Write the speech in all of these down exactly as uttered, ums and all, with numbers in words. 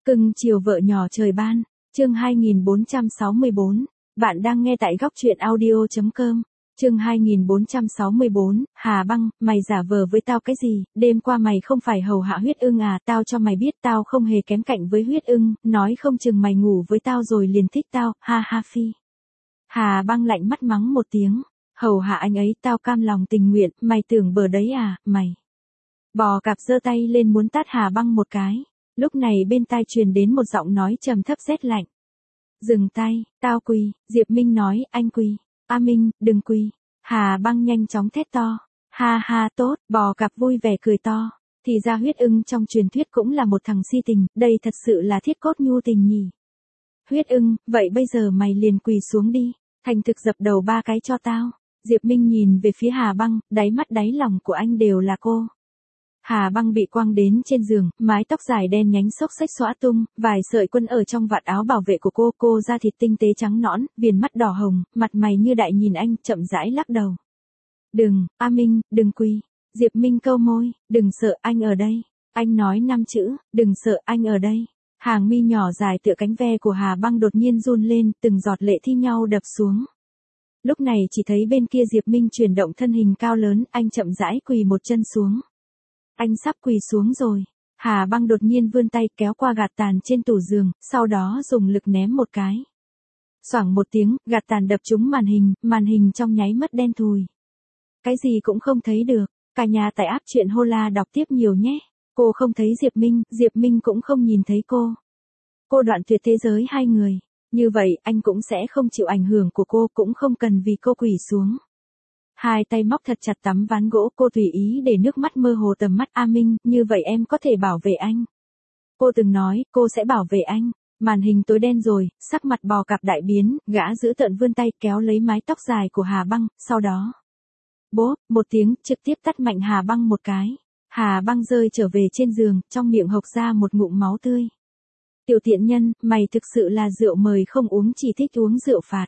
Cưng chiều vợ nhỏ trời ban, chương hai nghìn bốn trăm sáu mươi bốn, bạn đang nghe tại góc truyện audio chấm com, chương hai nghìn bốn trăm sáu mươi bốn, Hà Băng, mày giả vờ với tao cái gì, đêm qua mày không phải hầu hạ Huyết Ưng à, tao cho mày biết tao không hề kém cạnh với Huyết Ưng, nói không chừng mày ngủ với tao rồi liền thích tao, ha ha phi. Hà Băng lạnh mắt mắng một tiếng, hầu hạ anh ấy tao cam lòng tình nguyện, mày tưởng bờ đấy à, mày. Bò cạp giơ tay lên muốn tát Hà Băng một cái. Lúc này bên tai truyền đến một giọng nói trầm thấp rét lạnh. Dừng tay, tao quỳ, Diệp Minh nói, anh quỳ. A Minh, đừng quỳ. Hà Băng nhanh chóng thét to. Ha ha tốt, bò cạp vui vẻ cười to. Thì ra Huyết Ưng trong truyền thuyết cũng là một thằng si tình, đây thật sự là thiết cốt nhu tình nhỉ. Huyết Ưng, vậy bây giờ mày liền quỳ xuống đi, thành thực dập đầu ba cái cho tao. Diệp Minh nhìn về phía Hà Băng, đáy mắt đáy lòng của anh đều là cô. Hà Băng bị quăng đến trên giường, mái tóc dài đen nhánh xốc xếch xõa tung, vài sợi quân ở trong vạt áo bảo vệ của cô, cô da thịt tinh tế trắng nõn, viền mắt đỏ hồng, mặt mày như đại nhìn anh, chậm rãi lắc đầu. Đừng, A Minh, đừng quỳ. Diệp Minh câu môi, đừng sợ, anh ở đây. Anh nói năm chữ, đừng sợ, anh ở đây. Hàng mi nhỏ dài tựa cánh ve của Hà Băng đột nhiên run lên, từng giọt lệ thi nhau đập xuống. Lúc này chỉ thấy bên kia Diệp Minh chuyển động thân hình cao lớn, anh chậm rãi quỳ một chân xuống. Anh sắp quỳ xuống rồi. Hà Băng đột nhiên vươn tay kéo qua gạt tàn trên tủ giường, sau đó dùng lực ném một cái. Xoảng một tiếng, gạt tàn đập trúng màn hình, màn hình trong nháy mất đen thùi. Cái gì cũng không thấy được. Cả nhà tại app truyện Hola đọc tiếp nhiều nhé. Cô không thấy Diệp Minh, Diệp Minh cũng không nhìn thấy cô. Cô đoạn tuyệt thế giới hai người. Như vậy, anh cũng sẽ không chịu ảnh hưởng của cô, cũng không cần vì cô quỳ xuống. Hai tay móc thật chặt tấm ván gỗ, cô tùy ý để nước mắt mơ hồ tầm mắt. A Minh, như vậy em có thể bảo vệ anh. Cô từng nói, cô sẽ bảo vệ anh. Màn hình tối đen rồi, sắc mặt bò cạp đại biến, gã giữ tợn vươn tay kéo lấy mái tóc dài của Hà Băng, sau đó. Bốp, một tiếng, trực tiếp tát mạnh Hà Băng một cái. Hà Băng rơi trở về trên giường, trong miệng hộc ra một ngụm máu tươi. Tiểu tiện nhân, mày thực sự là rượu mời không uống, chỉ thích uống rượu phạt.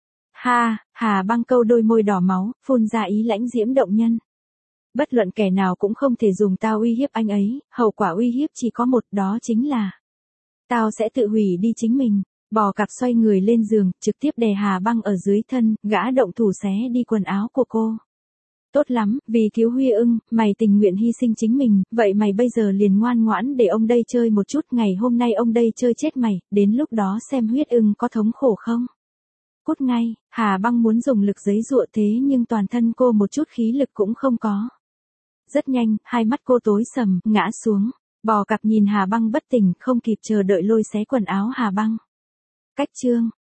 Ha, Hà Băng câu đôi môi đỏ máu, phun ra ý lãnh diễm động nhân. Bất luận kẻ nào cũng không thể dùng tao uy hiếp anh ấy, hậu quả uy hiếp chỉ có một, đó chính là tao sẽ tự hủy đi chính mình. Bò cạp xoay người lên giường, trực tiếp đè Hà Băng ở dưới thân, gã động thủ xé đi quần áo của cô. Tốt lắm, vì cứu Huy Ưng, mày tình nguyện hy sinh chính mình, vậy mày bây giờ liền ngoan ngoãn để ông đây chơi một chút, ngày hôm nay ông đây chơi chết mày, đến lúc đó xem Huyết Ưng có thống khổ không. Cút ngay, Hà Băng muốn dùng lực giấy giụa thế nhưng toàn thân cô một chút khí lực cũng không có. Rất nhanh, hai mắt cô tối sầm, ngã xuống. Bò cạp nhìn Hà Băng bất tỉnh, không kịp chờ đợi lôi xé quần áo Hà Băng. Cách chương.